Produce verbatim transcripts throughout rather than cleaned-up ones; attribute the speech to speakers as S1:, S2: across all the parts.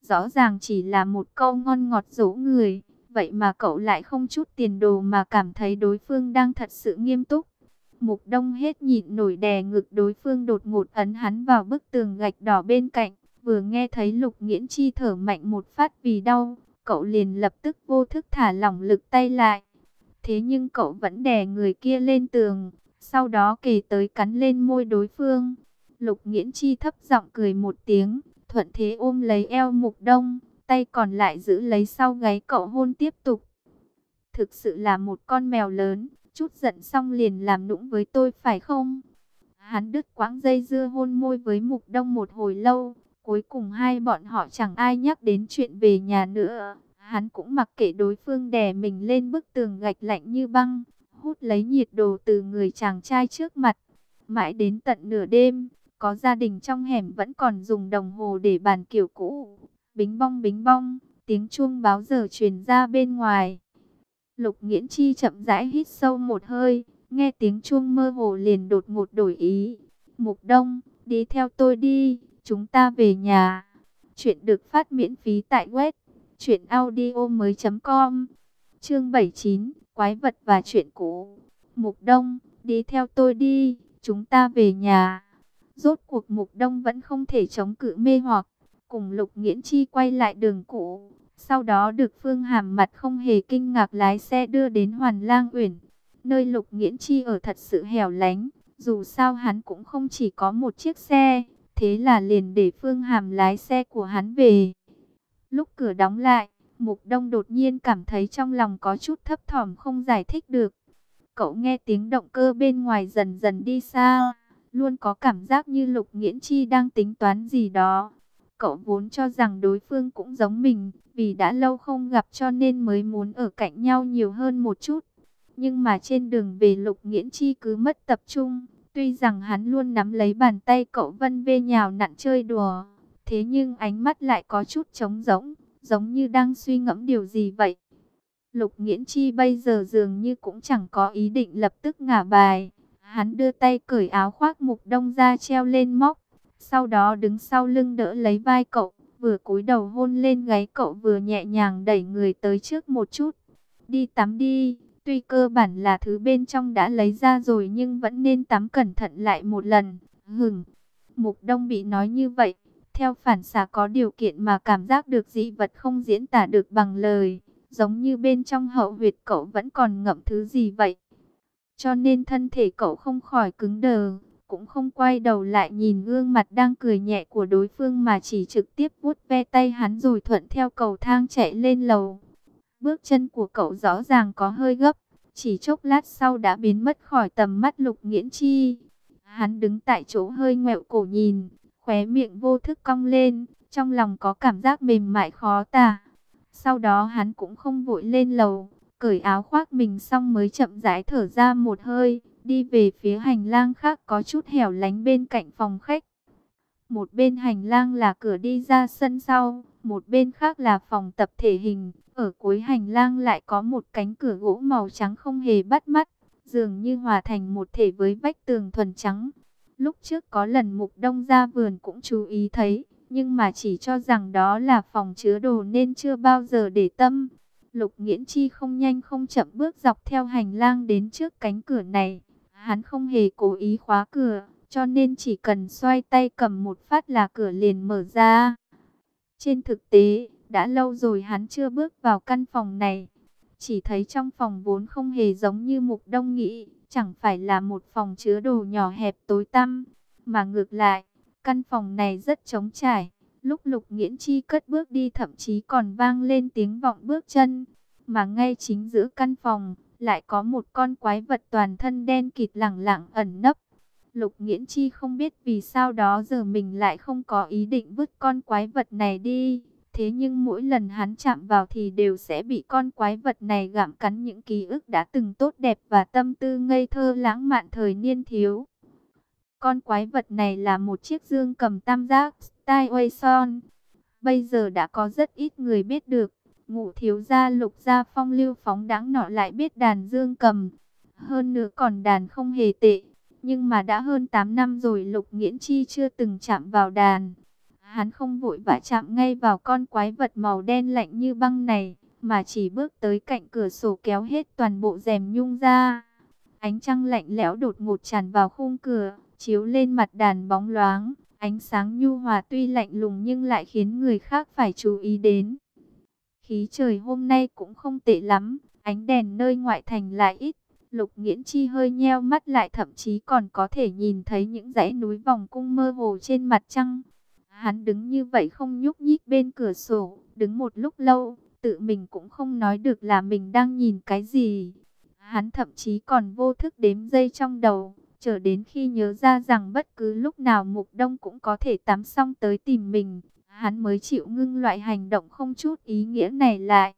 S1: Rõ ràng chỉ là một câu ngon ngọt dỗ người, vậy mà cậu lại không chút tiền đồ mà cảm thấy đối phương đang thật sự nghiêm túc. Mục Đông hết nhịn nổi đè ngực đối phương, đột ngột ấn hắn vào bức tường gạch đỏ bên cạnh. Vừa nghe thấy Lục Nghiễn Chi thở mạnh một phát vì đau, cậu liền lập tức vô thức thả lỏng lực tay lại. Thế nhưng cậu vẫn đè người kia lên tường, sau đó kề tới cắn lên môi đối phương. Lục Nghiễn Chi thấp giọng cười một tiếng, thuận thế ôm lấy eo Mục Đông, tay còn lại giữ lấy sau gáy cậu hôn tiếp tục. Thực sự là một con mèo lớn, chút giận xong liền làm nũng với tôi phải không? Hắn đứt quãng dây dưa hôn môi với Mục Đông một hồi lâu, cuối cùng hai bọn họ chẳng ai nhắc đến chuyện về nhà nữa. Hắn cũng mặc kệ đối phương đè mình lên bức tường gạch lạnh như băng, hút lấy nhiệt độ từ người chàng trai trước mặt. Mãi đến tận nửa đêm, có gia đình trong hẻm vẫn còn dùng đồng hồ để bàn kiểu cũ. Bính bong bính bong, tiếng chuông báo giờ truyền ra bên ngoài. Lục Nghiễn Chi chậm rãi hít sâu một hơi, nghe tiếng chuông mơ hồ liền đột ngột đổi ý. Mục Đông, đi theo tôi đi, chúng ta về nhà. Chuyện được phát miễn phí tại web truyện audio mới chấm com. Chương bảy mươi chín, quái vật và chuyện cũ. Mục Đông, đi theo tôi đi, chúng ta về nhà. Rốt cuộc Mục Đông vẫn không thể chống cự mê hoặc, cùng Lục Nghiễn Chi quay lại đường cũ. Sau đó được Phương Hàm mặt không hề kinh ngạc lái xe đưa đến Hoàn Lang Uyển. Nơi Lục Nghiễn Chi ở thật sự hẻo lánh, dù sao hắn cũng không chỉ có một chiếc xe, thế là liền để Phương Hàm lái xe của hắn về. Lúc cửa đóng lại, Mục Đông đột nhiên cảm thấy trong lòng có chút thấp thỏm không giải thích được. Cậu nghe tiếng động cơ bên ngoài dần dần đi xa, luôn có cảm giác như Lục Nghiễn Chi đang tính toán gì đó. Cậu vốn cho rằng đối phương cũng giống mình, vì đã lâu không gặp cho nên mới muốn ở cạnh nhau nhiều hơn một chút. Nhưng mà trên đường về Lục Nghiễn Chi cứ mất tập trung, tuy rằng hắn luôn nắm lấy bàn tay cậu vân vê nhào nặn chơi đùa, thế nhưng ánh mắt lại có chút trống rỗng, giống như đang suy ngẫm điều gì vậy. Lục Nghiễn Chi bây giờ dường như cũng chẳng có ý định lập tức ngả bài. Hắn đưa tay cởi áo khoác Mục Đông ra treo lên móc, sau đó đứng sau lưng đỡ lấy vai cậu, vừa cúi đầu hôn lên gáy cậu vừa nhẹ nhàng đẩy người tới trước một chút. Đi tắm đi, tuy cơ bản là thứ bên trong đã lấy ra rồi nhưng vẫn nên tắm cẩn thận lại một lần. Hửng, Mục Đông bị nói như vậy, theo phản xạ có điều kiện mà cảm giác được dị vật không diễn tả được bằng lời, giống như bên trong hậu huyệt cậu vẫn còn ngậm thứ gì vậy. Cho nên thân thể cậu không khỏi cứng đờ, cũng không quay đầu lại nhìn gương mặt đang cười nhẹ của đối phương mà chỉ trực tiếp vuốt ve tay hắn rồi thuận theo cầu thang chạy lên lầu. Bước chân của cậu rõ ràng có hơi gấp, chỉ chốc lát sau đã biến mất khỏi tầm mắt Lục Nghiễn Chi. Hắn đứng tại chỗ hơi ngoẹo cổ nhìn, khóe miệng vô thức cong lên, trong lòng có cảm giác mềm mại khó tả. Sau đó hắn cũng không vội lên lầu, cởi áo khoác mình xong mới chậm rãi thở ra một hơi, đi về phía hành lang khác có chút hẻo lánh bên cạnh phòng khách. Một bên hành lang là cửa đi ra sân sau, một bên khác là phòng tập thể hình. Ở cuối hành lang lại có một cánh cửa gỗ màu trắng không hề bắt mắt, dường như hòa thành một thể với vách tường thuần trắng. Lúc trước có lần Mục Đông ra vườn cũng chú ý thấy, nhưng mà chỉ cho rằng đó là phòng chứa đồ nên chưa bao giờ để tâm. Lục Nghiễn Chi không nhanh không chậm bước dọc theo hành lang đến trước cánh cửa này. Hắn không hề cố ý khóa cửa, cho nên chỉ cần xoay tay cầm một phát là cửa liền mở ra. Trên thực tế, đã lâu rồi hắn chưa bước vào căn phòng này. Chỉ thấy trong phòng vốn không hề giống như Mục Đông nghĩ, chẳng phải là một phòng chứa đồ nhỏ hẹp tối tăm, mà ngược lại, căn phòng này rất trống trải. Lúc Lục Nghiễn Chi cất bước đi thậm chí còn vang lên tiếng vọng bước chân, mà ngay chính giữa căn phòng lại có một con quái vật toàn thân đen kịt lẳng lặng ẩn nấp. Lục Nghiễn Chi không biết vì sao đó giờ mình lại không có ý định vứt con quái vật này đi. Thế nhưng mỗi lần hắn chạm vào thì đều sẽ bị con quái vật này gặm cắn những ký ức đã từng tốt đẹp và tâm tư ngây thơ lãng mạn thời niên thiếu. Con quái vật này là một chiếc dương cầm tam giác Steinway son. Bây giờ đã có rất ít người biết được. Ngũ thiếu gia Lục gia phong lưu phóng đãng nọ lại biết đàn dương cầm. Hơn nữa còn đàn không hề tệ. Nhưng mà đã hơn tám năm rồi Lục Nghiễn Chi chưa từng chạm vào đàn. Hắn không vội vã chạm ngay vào con quái vật màu đen lạnh như băng này, mà chỉ bước tới cạnh cửa sổ kéo hết toàn bộ rèm nhung ra. Ánh trăng lạnh lẽo đột ngột tràn vào khung cửa, chiếu lên mặt đàn bóng loáng. Ánh sáng nhu hòa tuy lạnh lùng nhưng lại khiến người khác phải chú ý đến. Khí trời hôm nay cũng không tệ lắm, ánh đèn nơi ngoại thành lại ít. Lục Nghiễn Chi hơi nheo mắt lại, thậm chí còn có thể nhìn thấy những dãy núi vòng cung mơ hồ trên mặt trăng. Hắn đứng như vậy không nhúc nhích bên cửa sổ, đứng một lúc lâu, tự mình cũng không nói được là mình đang nhìn cái gì. Hắn thậm chí còn vô thức đếm giây trong đầu, chờ đến khi nhớ ra rằng bất cứ lúc nào Mục Đông cũng có thể tắm xong tới tìm mình, hắn mới chịu ngưng loại hành động không chút ý nghĩa này lại.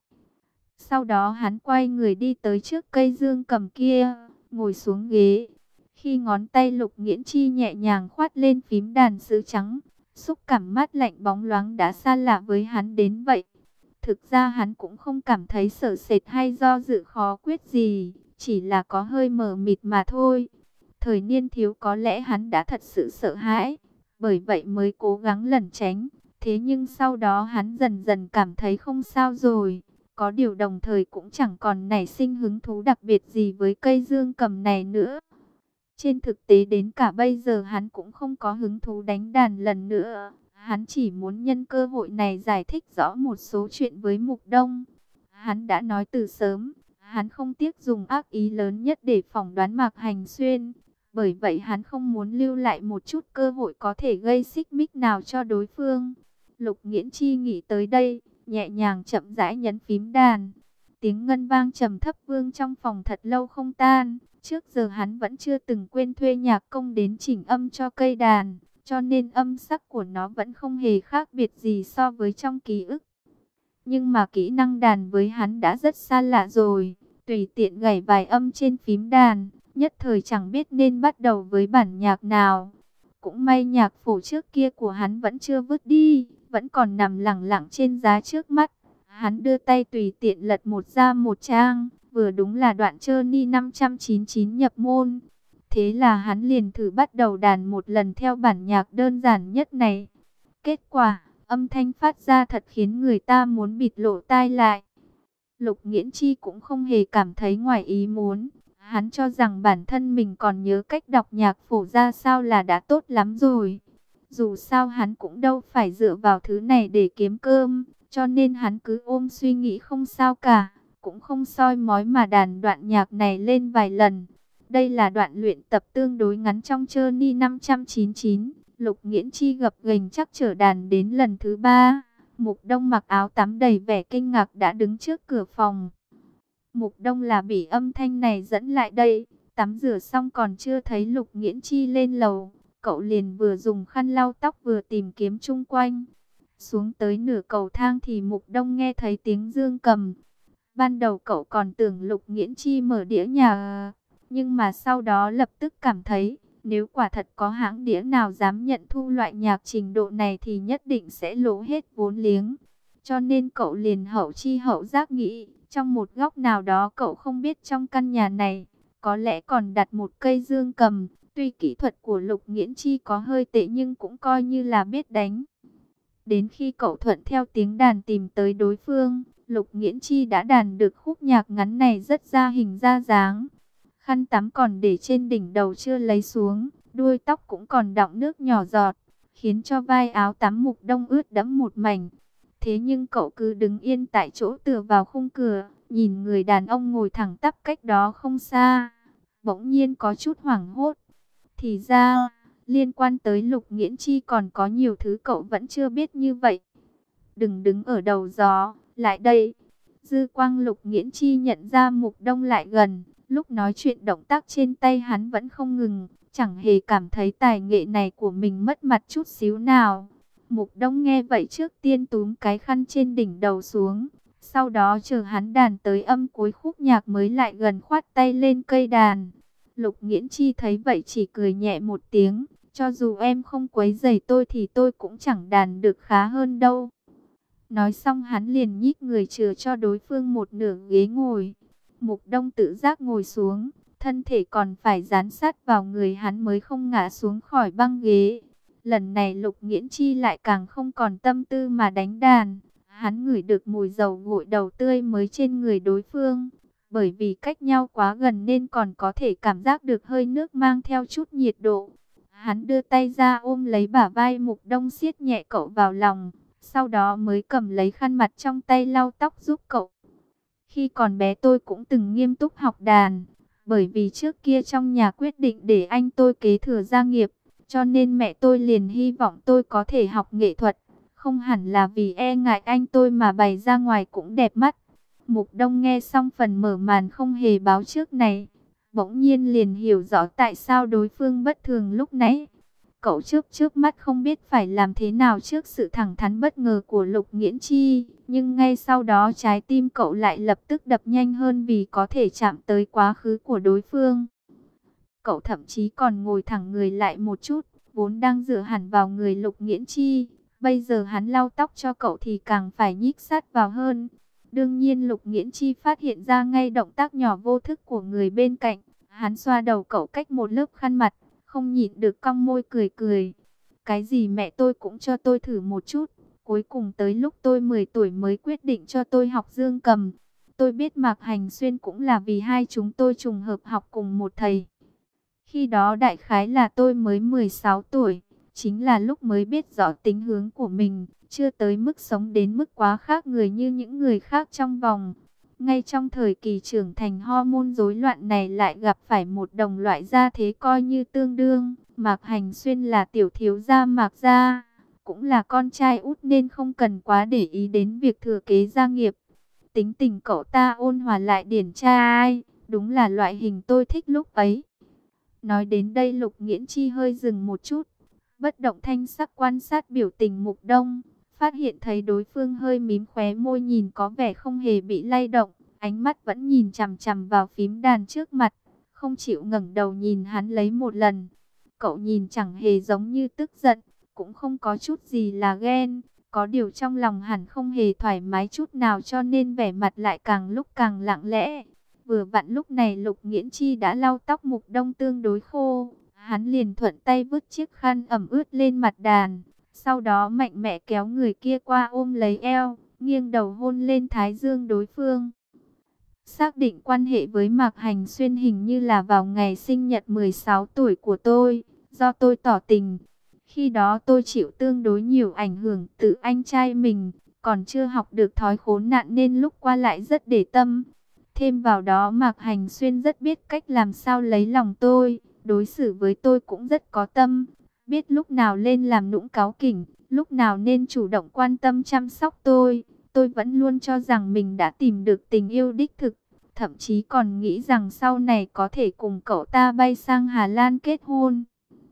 S1: Sau đó hắn quay người đi tới trước cây dương cầm kia, ngồi xuống ghế. Khi ngón tay Lục Nghiễn Chi nhẹ nhàng khoát lên phím đàn sứ trắng, xúc cảm mát lạnh bóng loáng đã xa lạ với hắn đến vậy. Thực ra hắn cũng không cảm thấy sợ sệt hay do dự khó quyết gì, chỉ là có hơi mờ mịt mà thôi. Thời niên thiếu có lẽ hắn đã thật sự sợ hãi, bởi vậy mới cố gắng lẩn tránh. Thế nhưng sau đó hắn dần dần cảm thấy không sao rồi. Có điều đồng thời cũng chẳng còn nảy sinh hứng thú đặc biệt gì với cây dương cầm này nữa. Trên thực tế đến cả bây giờ hắn cũng không có hứng thú đánh đàn lần nữa. Hắn chỉ muốn nhân cơ hội này giải thích rõ một số chuyện với Mục Đông. Hắn đã nói từ sớm, hắn không tiếc dùng ác ý lớn nhất để phỏng đoán Mạc Hành Xuyên. Bởi vậy hắn không muốn lưu lại một chút cơ hội có thể gây xích mích nào cho đối phương. Lục Nghiễn Chi nghĩ tới đây, nhẹ nhàng chậm rãi nhấn phím đàn. Tiếng ngân vang trầm thấp vương trong phòng thật lâu không tan. Trước giờ hắn vẫn chưa từng quên thuê nhạc công đến chỉnh âm cho cây đàn, cho nên âm sắc của nó vẫn không hề khác biệt gì so với trong ký ức. Nhưng mà kỹ năng đàn với hắn đã rất xa lạ rồi, tùy tiện gảy vài âm trên phím đàn, nhất thời chẳng biết nên bắt đầu với bản nhạc nào. Cũng may nhạc phổ trước kia của hắn vẫn chưa vứt đi, vẫn còn nằm lẳng lặng trên giá trước mắt. Hắn đưa tay tùy tiện lật một ra một trang, vừa đúng là đoạn Journey năm trăm chín mươi chín nhập môn. Thế là hắn liền thử bắt đầu đàn một lần theo bản nhạc đơn giản nhất này. Kết quả, âm thanh phát ra thật khiến người ta muốn bịt lỗ tai lại. Lục Nghiễn Chi cũng không hề cảm thấy ngoài ý muốn. Hắn cho rằng bản thân mình còn nhớ cách đọc nhạc phổ ra sao là đã tốt lắm rồi. Dù sao hắn cũng đâu phải dựa vào thứ này để kiếm cơm, cho nên hắn cứ ôm suy nghĩ không sao cả, cũng không soi mói mà đàn đoạn nhạc này lên vài lần. Đây là đoạn luyện tập tương đối ngắn trong Journey năm trăm chín mươi chín. Lục Nghiễn Chi gập ghềnh chắc trở đàn đến lần thứ ba. Mục Đông mặc áo tắm đầy vẻ kinh ngạc đã đứng trước cửa phòng. Mục Đông là bị âm thanh này dẫn lại đây. Tắm rửa xong còn chưa thấy Lục Nghiễn Chi lên lầu, cậu liền vừa dùng khăn lau tóc vừa tìm kiếm chung quanh. Xuống tới nửa cầu thang thì Mục Đông nghe thấy tiếng dương cầm. Ban đầu cậu còn tưởng Lục Nghiễn Chi mở đĩa nhà, nhưng mà sau đó lập tức cảm thấy, nếu quả thật có hãng đĩa nào dám nhận thu loại nhạc trình độ này thì nhất định sẽ lỗ hết vốn liếng. Cho nên cậu liền hậu chi hậu giác nghĩ, trong một góc nào đó cậu không biết trong căn nhà này, có lẽ còn đặt một cây dương cầm. Tuy kỹ thuật của Lục Nghiễn Chi có hơi tệ nhưng cũng coi như là biết đánh. Đến khi cậu thuận theo tiếng đàn tìm tới đối phương, Lục Nghiễn Chi đã đàn được khúc nhạc ngắn này rất ra hình ra dáng. Khăn tắm còn để trên đỉnh đầu chưa lấy xuống, đuôi tóc cũng còn đọng nước nhỏ giọt, khiến cho vai áo tắm Mục Đông ướt đẫm một mảnh. Thế nhưng cậu cứ đứng yên tại chỗ tựa vào khung cửa, nhìn người đàn ông ngồi thẳng tắp cách đó không xa. Bỗng nhiên có chút hoảng hốt. Thì ra, liên quan tới Lục Nghiễn Chi còn có nhiều thứ cậu vẫn chưa biết như vậy. Đừng đứng ở đầu gió, lại đây. Dư quang Lục Nghiễn Chi nhận ra Mục Đông lại gần. Lúc nói chuyện động tác trên tay hắn vẫn không ngừng, chẳng hề cảm thấy tài nghệ này của mình mất mặt chút xíu nào. Mục Đông nghe vậy trước tiên túm cái khăn trên đỉnh đầu xuống, sau đó chờ hắn đàn tới âm cuối khúc nhạc mới lại gần khoát tay lên cây đàn. Lục Nghiễn Chi thấy vậy chỉ cười nhẹ một tiếng, cho dù em không quấy rầy tôi thì tôi cũng chẳng đàn được khá hơn đâu. Nói xong hắn liền nhích người chừa cho đối phương một nửa ghế ngồi. Mục Đông tự giác ngồi xuống, thân thể còn phải dán sát vào người hắn mới không ngã xuống khỏi băng ghế. Lần này Lục Nghiễn Chi lại càng không còn tâm tư mà đánh đàn. Hắn ngửi được mùi dầu gội đầu tươi mới trên người đối phương. Bởi vì cách nhau quá gần nên còn có thể cảm giác được hơi nước mang theo chút nhiệt độ. Hắn đưa tay ra ôm lấy bả vai Mục Đông, siết nhẹ cậu vào lòng. Sau đó mới cầm lấy khăn mặt trong tay lau tóc giúp cậu. Khi còn bé tôi cũng từng nghiêm túc học đàn. Bởi vì trước kia trong nhà quyết định để anh tôi kế thừa gia nghiệp. Cho nên mẹ tôi liền hy vọng tôi có thể học nghệ thuật. Không hẳn là vì e ngại anh tôi mà bày ra ngoài cũng đẹp mắt. Mục Đông nghe xong phần mở màn không hề báo trước này. Bỗng nhiên liền hiểu rõ tại sao đối phương bất thường lúc nãy. Cậu trước trước mắt không biết phải làm thế nào trước sự thẳng thắn bất ngờ của Lục Nghiễn Chi. Nhưng ngay sau đó trái tim cậu lại lập tức đập nhanh hơn vì có thể chạm tới quá khứ của đối phương. Cậu thậm chí còn ngồi thẳng người lại một chút, vốn đang dựa hẳn vào người Lục Nghiễn Chi. Bây giờ hắn lau tóc cho cậu thì càng phải nhích sát vào hơn. Đương nhiên Lục Nghiễn Chi phát hiện ra ngay động tác nhỏ vô thức của người bên cạnh. Hắn xoa đầu cậu cách một lớp khăn mặt, không nhịn được cong môi cười cười. Cái gì mẹ tôi cũng cho tôi thử một chút. Cuối cùng tới lúc tôi mười tuổi mới quyết định cho tôi học dương cầm. Tôi biết Mạc Hành Xuyên cũng là vì hai chúng tôi trùng hợp học cùng một thầy. Khi đó đại khái là tôi mới mười sáu tuổi. Chính là lúc mới biết rõ tính hướng của mình, chưa tới mức sống đến mức quá khác người như những người khác trong vòng. Ngay trong thời kỳ trưởng thành hormone rối loạn này lại gặp phải một đồng loại gia thế coi như tương đương. Mạc Hành Xuyên là tiểu thiếu gia Mạc gia, cũng là con trai út nên không cần quá để ý đến việc thừa kế gia nghiệp. Tính tình cậu ta ôn hòa lại điển trai, đúng là loại hình tôi thích lúc ấy. Nói đến đây Lục Nghiễn Chi hơi dừng một chút, bất động thanh sắc quan sát biểu tình Mục Đông, phát hiện thấy đối phương hơi mím khóe môi nhìn có vẻ không hề bị lay động, ánh mắt vẫn nhìn chằm chằm vào phím đàn trước mặt, không chịu ngẩng đầu nhìn hắn lấy một lần. Cậu nhìn chẳng hề giống như tức giận, cũng không có chút gì là ghen, có điều trong lòng hẳn không hề thoải mái chút nào cho nên vẻ mặt lại càng lúc càng lặng lẽ. Vừa vặn lúc này Lục Nghiễn Chi đã lau tóc Mục Đông tương đối khô, hắn liền thuận tay vứt chiếc khăn ẩm ướt lên mặt đàn, sau đó mạnh mẽ kéo người kia qua ôm lấy eo, nghiêng đầu hôn lên thái dương đối phương. Xác định quan hệ với Mạc Hành Xuyên hình như là vào ngày sinh nhật mười sáu tuổi của tôi, do tôi tỏ tình. Khi đó tôi chịu tương đối nhiều ảnh hưởng từ anh trai mình, còn chưa học được thói khốn nạn nên lúc qua lại rất để tâm. Thêm vào đó Mạc Hành Xuyên rất biết cách làm sao lấy lòng tôi, đối xử với tôi cũng rất có tâm, biết lúc nào lên làm nũng cáu kỉnh, lúc nào nên chủ động quan tâm chăm sóc tôi. Tôi vẫn luôn cho rằng mình đã tìm được tình yêu đích thực, thậm chí còn nghĩ rằng sau này có thể cùng cậu ta bay sang Hà Lan kết hôn.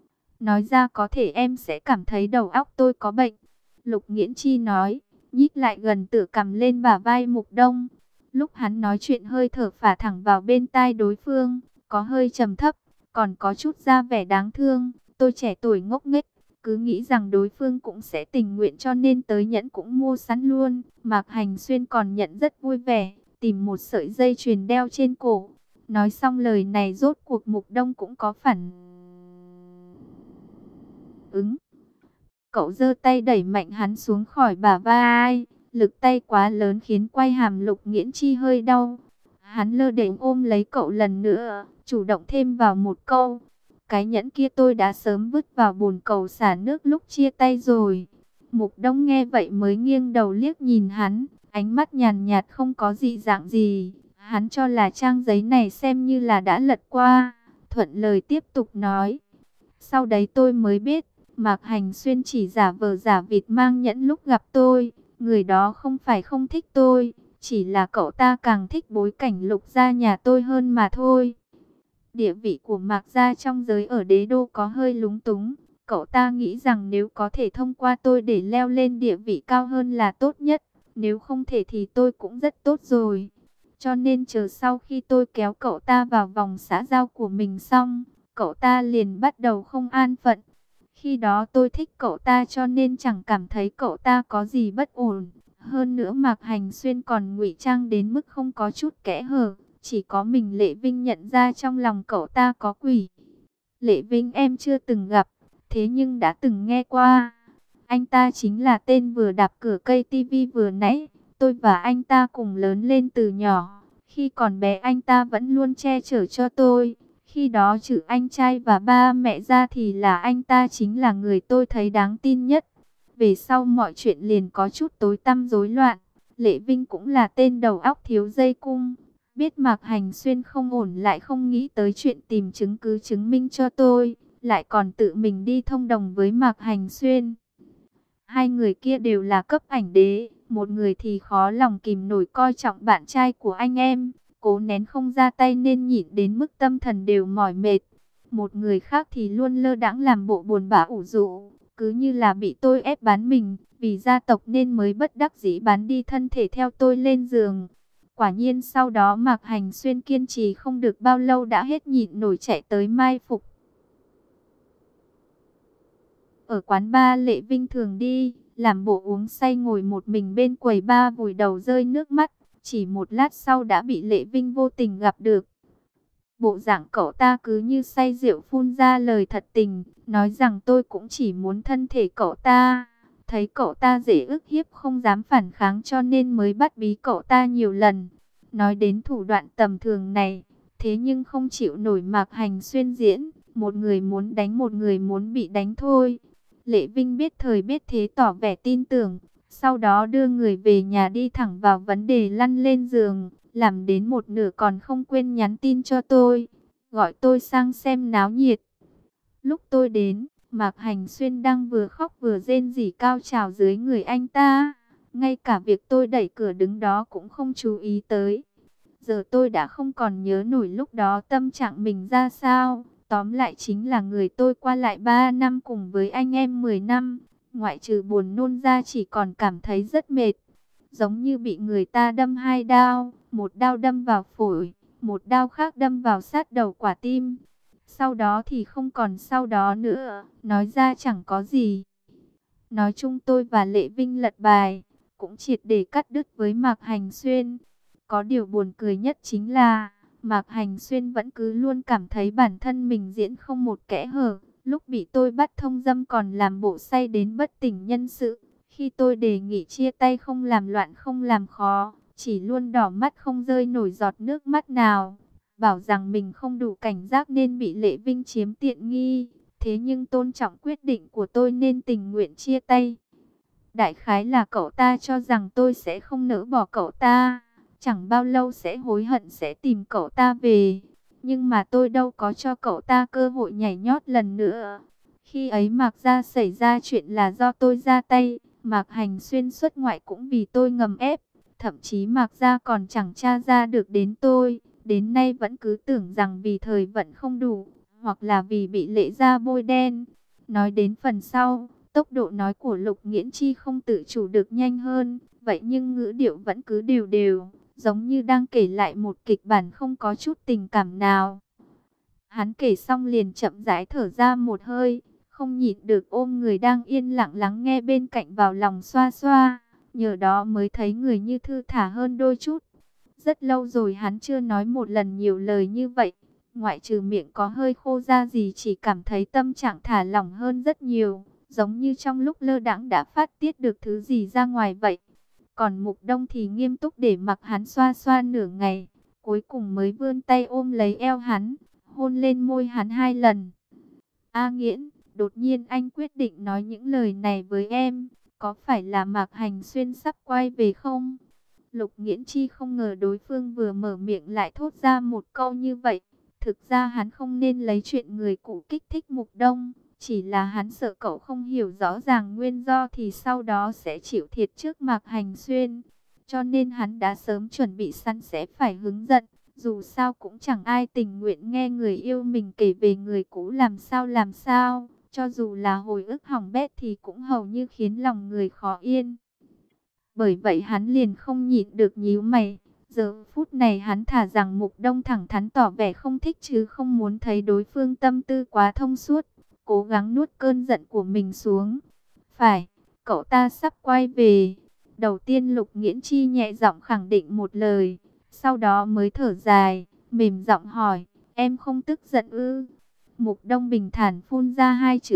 S1: Nói ra có thể em sẽ cảm thấy đầu óc tôi có bệnh. Lục Nghiễn Chi nói, nhích lại gần tựa cằm lên bả vai Mục Đông. Lúc hắn nói chuyện hơi thở phả thẳng vào bên tai đối phương, có hơi trầm thấp, còn có chút ra vẻ đáng thương. Tôi trẻ tuổi ngốc nghếch, cứ nghĩ rằng đối phương cũng sẽ tình nguyện cho nên tới nhẫn cũng mua sẵn luôn. Mạc Hành Xuyên còn nhận rất vui vẻ, tìm một sợi dây chuyền đeo trên cổ. Nói xong lời này rốt cuộc Mục Đông cũng có phản ứng. Cậu giơ tay đẩy mạnh hắn xuống khỏi bả vai, lực tay quá lớn khiến quai hàm Lục Nghiễn Chi hơi đau. Hắn lơ đễnh ôm lấy cậu lần nữa, chủ động thêm vào một câu. Cái nhẫn kia tôi đã sớm vứt vào bồn cầu xả nước lúc chia tay rồi. Mục Đông nghe vậy mới nghiêng đầu liếc nhìn hắn, ánh mắt nhàn nhạt không có dị dạng gì. Hắn cho là trang giấy này xem như là đã lật qua, thuận lời tiếp tục nói. Sau đấy tôi mới biết, Mạc Hành Xuyên chỉ giả vờ giả vịt mang nhẫn lúc gặp tôi. Người đó không phải không thích tôi, chỉ là cậu ta càng thích bối cảnh Lục gia nhà tôi hơn mà thôi. Địa vị của Mạc gia trong giới ở đế đô có hơi lúng túng. Cậu ta nghĩ rằng nếu có thể thông qua tôi để leo lên địa vị cao hơn là tốt nhất. Nếu không thể thì tôi cũng rất tốt rồi. Cho nên chờ sau khi tôi kéo cậu ta vào vòng xã giao của mình xong, cậu ta liền bắt đầu không an phận. Khi đó tôi thích cậu ta cho nên chẳng cảm thấy cậu ta có gì bất ổn. Hơn nữa Mạc Hành Xuyên còn ngụy trang đến mức không có chút kẽ hở. Chỉ có mình Lệ Vinh nhận ra trong lòng cậu ta có quỷ. Lệ Vinh em chưa từng gặp, thế nhưng đã từng nghe qua. Anh ta chính là tên vừa đạp cửa cây tivi vừa nãy. Tôi và anh ta cùng lớn lên từ nhỏ. Khi còn bé anh ta vẫn luôn che chở cho tôi. Khi đó trừ anh trai và ba mẹ ra thì là anh ta chính là người tôi thấy đáng tin nhất. Về sau mọi chuyện liền có chút tối tăm rối loạn. Lệ Vinh cũng là tên đầu óc thiếu dây cung. Biết Mạc Hành Xuyên không ổn lại không nghĩ tới chuyện tìm chứng cứ chứng minh cho tôi. Lại còn tự mình đi thông đồng với Mạc Hành Xuyên. Hai người kia đều là cấp ảnh đế. Một người thì khó lòng kìm nổi coi trọng bạn trai của anh em. Cố nén không ra tay nên nhịn đến mức tâm thần đều mỏi mệt. Một người khác thì luôn lơ đãng làm bộ buồn bã ủ rũ. Cứ như là bị tôi ép bán mình. Vì gia tộc nên mới bất đắc dĩ bán đi thân thể theo tôi lên giường. Quả nhiên sau đó Mạc Hành Xuyên kiên trì không được bao lâu đã hết nhịn nổi chạy tới mai phục. Ở quán bar Lệ Vinh thường đi, làm bộ uống say ngồi một mình bên quầy bar vùi đầu rơi nước mắt. Chỉ một lát sau đã bị Lệ Vinh vô tình gặp được. Bộ dạng cậu ta cứ như say rượu phun ra lời thật tình, nói rằng tôi cũng chỉ muốn thân thể cậu ta. Thấy cậu ta dễ ức hiếp không dám phản kháng cho nên mới bắt bí cậu ta nhiều lần. Nói đến thủ đoạn tầm thường này, thế nhưng không chịu nổi Mạc Hành Xuyên diễn. Một người muốn đánh một người muốn bị đánh thôi. Lệ Vinh biết thời biết thế tỏ vẻ tin tưởng. Sau đó đưa người về nhà đi thẳng vào vấn đề lăn lên giường. Làm đến một nửa còn không quên nhắn tin cho tôi. Gọi tôi sang xem náo nhiệt. Lúc tôi đến, Mạc Hành Xuyên đang vừa khóc vừa rên rỉ cao trào dưới người anh ta. Ngay cả việc tôi đẩy cửa đứng đó cũng không chú ý tới. Giờ tôi đã không còn nhớ nổi lúc đó tâm trạng mình ra sao. Tóm lại chính là người tôi qua lại ba năm cùng với anh em mười năm. Ngoại trừ buồn nôn ra chỉ còn cảm thấy rất mệt. Giống như bị người ta đâm hai đao. Một đao đâm vào phổi, một đao khác đâm vào sát đầu quả tim. Sau đó thì không còn sau đó nữa. Nói ra chẳng có gì. Nói chung tôi và Lệ Vinh lật bài. Cũng triệt để cắt đứt với Mạc Hành Xuyên. Có điều buồn cười nhất chính là Mạc Hành Xuyên vẫn cứ luôn cảm thấy bản thân mình diễn không một kẽ hở. Lúc bị tôi bắt thông dâm còn làm bộ say đến bất tỉnh nhân sự. Khi tôi đề nghị chia tay không làm loạn không làm khó, chỉ luôn đỏ mắt không rơi nổi giọt nước mắt nào. Bảo rằng mình không đủ cảnh giác nên bị Lệ Vinh chiếm tiện nghi. Thế nhưng tôn trọng quyết định của tôi nên tình nguyện chia tay. Đại khái là cậu ta cho rằng tôi sẽ không nỡ bỏ cậu ta. Chẳng bao lâu sẽ hối hận sẽ tìm cậu ta về. Nhưng mà tôi đâu có cho cậu ta cơ hội nhảy nhót lần nữa. Khi ấy Mạc Gia xảy ra chuyện là do tôi ra tay. Mạc Hành Xuyên xuất ngoại cũng vì tôi ngầm ép. Thậm chí Mạc Gia còn chẳng tra ra được đến tôi. Đến nay vẫn cứ tưởng rằng vì thời vận không đủ. Hoặc là vì bị Lệ Gia bôi đen. Nói đến phần sau, tốc độ nói của Lục Nghiễn Chi không tự chủ được nhanh hơn. Vậy nhưng ngữ điệu vẫn cứ đều đều. Giống như đang kể lại một kịch bản không có chút tình cảm nào. Hắn kể xong liền chậm rãi thở ra một hơi. Không nhịn được ôm người đang yên lặng lắng nghe bên cạnh vào lòng xoa xoa. Nhờ đó mới thấy người như thư thả hơn đôi chút. Rất lâu rồi hắn chưa nói một lần nhiều lời như vậy. Ngoại trừ miệng có hơi khô ra gì chỉ cảm thấy tâm trạng thả lỏng hơn rất nhiều. Giống như trong lúc lơ đãng đã phát tiết được thứ gì ra ngoài vậy. Còn Mục Đông thì nghiêm túc để mặc hắn xoa xoa nửa ngày. Cuối cùng mới vươn tay ôm lấy eo hắn. Hôn lên môi hắn hai lần. A Nghiễn, đột nhiên anh quyết định nói những lời này với em. Có phải là Mạc Hành Xuyên sắp quay về không? Lục Nghiễn Chi không ngờ đối phương vừa mở miệng lại thốt ra một câu như vậy. Thực ra hắn không nên lấy chuyện người cũ kích thích Mục Đông. Chỉ là hắn sợ cậu không hiểu rõ ràng nguyên do thì sau đó sẽ chịu thiệt trước Mạc Hành Xuyên. Cho nên hắn đã sớm chuẩn bị sẵn sẽ phải hứng giận. Dù sao cũng chẳng ai tình nguyện nghe người yêu mình kể về người cũ làm sao làm sao. Cho dù là hồi ức hỏng bét thì cũng hầu như khiến lòng người khó yên. Bởi vậy hắn liền không nhịn được nhíu mày. Giờ phút này hắn thả rằng Mục Đông thẳng thắn tỏ vẻ không thích chứ không muốn thấy đối phương tâm tư quá thông suốt. Cố gắng nuốt cơn giận của mình xuống. Phải, cậu ta sắp quay về. Đầu tiên Lục Nghiễn Chi nhẹ giọng khẳng định một lời. Sau đó mới thở dài, mềm giọng hỏi, em không tức giận ư? Mục Đông bình thản phun ra hai chữ,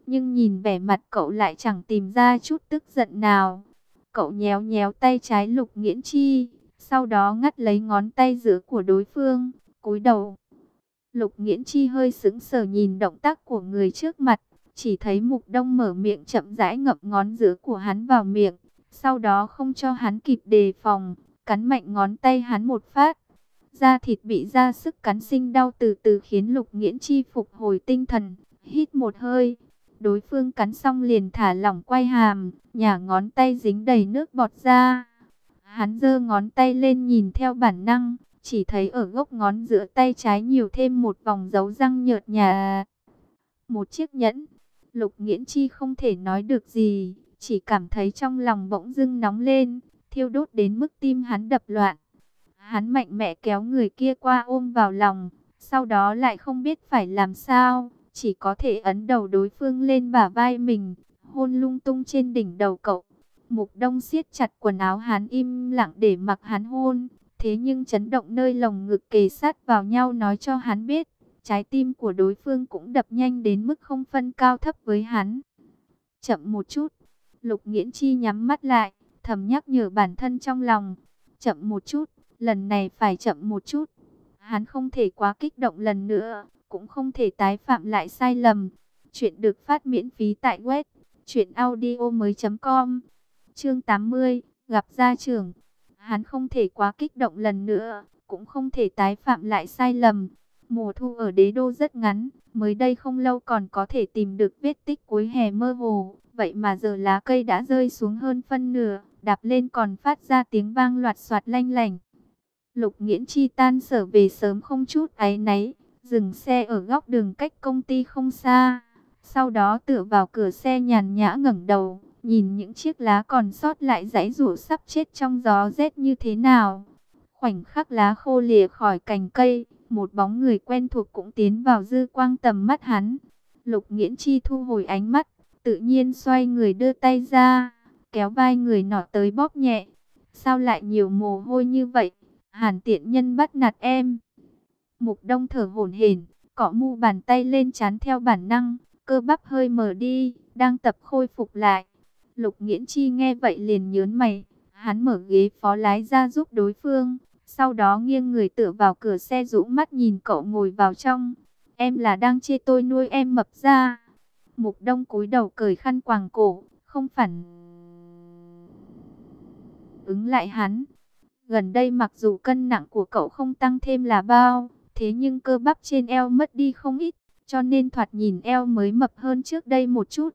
S1: Nhưng nhìn vẻ mặt cậu lại chẳng tìm ra chút tức giận nào. Cậu nhéo nhéo tay trái Lục Nghiễn Chi, sau đó ngắt lấy ngón tay giữa của đối phương, cúi đầu. Lục Nghiễn Chi hơi sững sờ nhìn động tác của người trước mặt, chỉ thấy Mục Đông mở miệng chậm rãi ngậm ngón giữa của hắn vào miệng, sau đó không cho hắn kịp đề phòng, cắn mạnh ngón tay hắn một phát. Da thịt bị ra sức cắn sinh đau từ từ khiến Lục Nghiễn Chi phục hồi tinh thần, hít một hơi. Đối phương cắn xong liền thả lỏng quay hàm, nhả ngón tay dính đầy nước bọt ra. Hắn giơ ngón tay lên nhìn theo bản năng, chỉ thấy ở gốc ngón giữa tay trái nhiều thêm một vòng dấu răng nhợt nhạt. Một chiếc nhẫn. Lục Nghiễn Chi không thể nói được gì, chỉ cảm thấy trong lòng bỗng dưng nóng lên, thiêu đốt đến mức tim hắn đập loạn. Hắn mạnh mẽ kéo người kia qua ôm vào lòng, sau đó lại không biết phải làm sao, chỉ có thể ấn đầu đối phương lên bả vai mình, hôn lung tung trên đỉnh đầu cậu. Mục Đông siết chặt quần áo hắn im lặng để mặc hắn hôn, thế nhưng chấn động nơi lồng ngực kề sát vào nhau nói cho hắn biết, trái tim của đối phương cũng đập nhanh đến mức không phân cao thấp với hắn. Chậm một chút. Lục Nghiễn Chi nhắm mắt lại, thầm nhắc nhở bản thân trong lòng. Chậm một chút, lần này phải chậm một chút. Hắn không thể quá kích động lần nữa, cũng không thể tái phạm lại sai lầm. Chuyện được phát miễn phí tại web truyện audio mới chấm com. Chương tám mươi, gặp gia trưởng. Hắn không thể quá kích động lần nữa, cũng không thể tái phạm lại sai lầm. Mùa thu ở đế đô rất ngắn, mới đây không lâu còn có thể tìm được vết tích cuối hè mơ hồ. Vậy mà giờ lá cây đã rơi xuống hơn phân nửa, đạp lên còn phát ra tiếng vang loạt soạt lanh lảnh. Lục Nghiễn Chi tan sở về sớm không chút áy náy, dừng xe ở góc đường cách công ty không xa. Sau đó tựa vào cửa xe nhàn nhã ngẩng đầu, nhìn những chiếc lá còn sót lại giãy giụa sắp chết trong gió rét như thế nào. Khoảnh khắc lá khô lìa khỏi cành cây, một bóng người quen thuộc cũng tiến vào dư quang tầm mắt hắn. Lục Nghiễn Chi thu hồi ánh mắt, tự nhiên xoay người đưa tay ra, kéo vai người nọ tới bóp nhẹ. Sao lại nhiều mồ hôi như vậy? Hàn tiện nhân bắt nạt em. Mục Đông thở hổn hển, cọ mu bàn tay lên trán theo bản năng, cơ bắp hơi mờ đi, đang tập khôi phục lại. Lục Nghiễn Chi nghe vậy liền nhớn mày, hắn mở ghế phó lái ra giúp đối phương, sau đó nghiêng người tựa vào cửa xe rũ mắt nhìn cậu ngồi vào trong. Em là đang chê tôi nuôi em mập ra. Mục Đông cúi đầu cởi khăn quàng cổ, không phản ứng lại hắn. Gần đây mặc dù cân nặng của cậu không tăng thêm là bao, thế nhưng cơ bắp trên eo mất đi không ít, cho nên thoạt nhìn eo mới mập hơn trước đây một chút.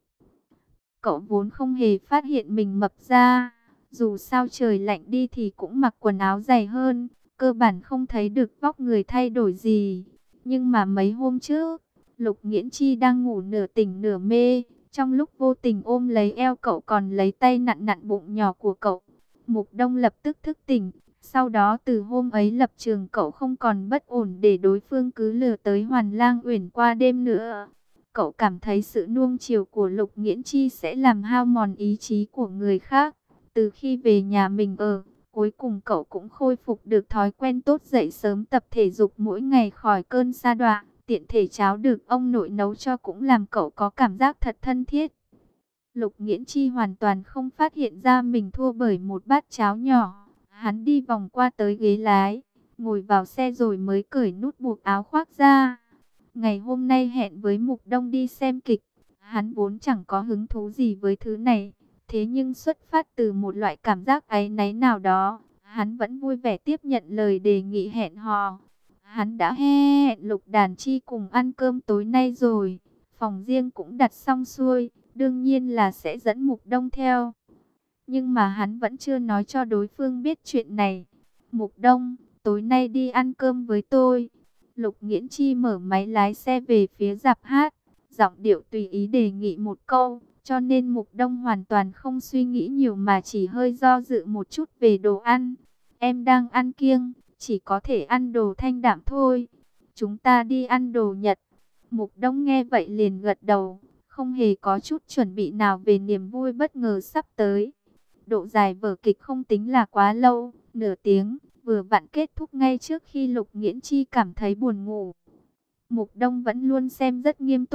S1: Cậu vốn không hề phát hiện mình mập ra, dù sao trời lạnh đi thì cũng mặc quần áo dày hơn, cơ bản không thấy được vóc người thay đổi gì. Nhưng mà mấy hôm trước, Lục Nghiễn Chi đang ngủ nửa tỉnh nửa mê, trong lúc vô tình ôm lấy eo cậu còn lấy tay nặn nặn bụng nhỏ của cậu. Mục Đông lập tức thức tỉnh, sau đó từ hôm ấy lập trường cậu không còn bất ổn để đối phương cứ lừa tới Hoàn Lang Uyển qua đêm nữa. Cậu cảm thấy sự nuông chiều của Lục Nghiễn Chi sẽ làm hao mòn ý chí của người khác. Từ khi về nhà mình ở, cuối cùng cậu cũng khôi phục được thói quen tốt dậy sớm tập thể dục mỗi ngày khỏi cơn sa đọa. Tiện thể cháo được ông nội nấu cho cũng làm cậu có cảm giác thật thân thiết. Lục Nghiễn Chi hoàn toàn không phát hiện ra mình thua bởi một bát cháo nhỏ. Hắn đi vòng qua tới ghế lái, ngồi vào xe rồi mới cởi nút buộc áo khoác ra. Ngày hôm nay hẹn với Mục Đông đi xem kịch. Hắn vốn chẳng có hứng thú gì với thứ này. Thế nhưng xuất phát từ một loại cảm giác áy náy nào đó, hắn vẫn vui vẻ tiếp nhận lời đề nghị hẹn hò. Hắn đã hẹn Lục Đàn Chi cùng ăn cơm tối nay rồi. Phòng riêng cũng đặt xong xuôi, đương nhiên là sẽ dẫn Mục Đông theo. Nhưng mà hắn vẫn chưa nói cho đối phương biết chuyện này. Mục Đông, tối nay đi ăn cơm với tôi. Lục Nghiễn Chi mở máy lái xe về phía rạp hát, giọng điệu tùy ý đề nghị một câu, cho nên Mục Đông hoàn toàn không suy nghĩ nhiều mà chỉ hơi do dự một chút về đồ ăn. Em đang ăn kiêng, chỉ có thể ăn đồ thanh đạm thôi. Chúng ta đi ăn đồ Nhật. Mục Đông nghe vậy liền gật đầu, không hề có chút chuẩn bị nào về niềm vui bất ngờ sắp tới. Độ dài vở kịch không tính là quá lâu, nửa tiếng, vừa vặn kết thúc ngay trước khi Lục Nghiễn Chi cảm thấy buồn ngủ. Mục Đông vẫn luôn xem rất nghiêm túc,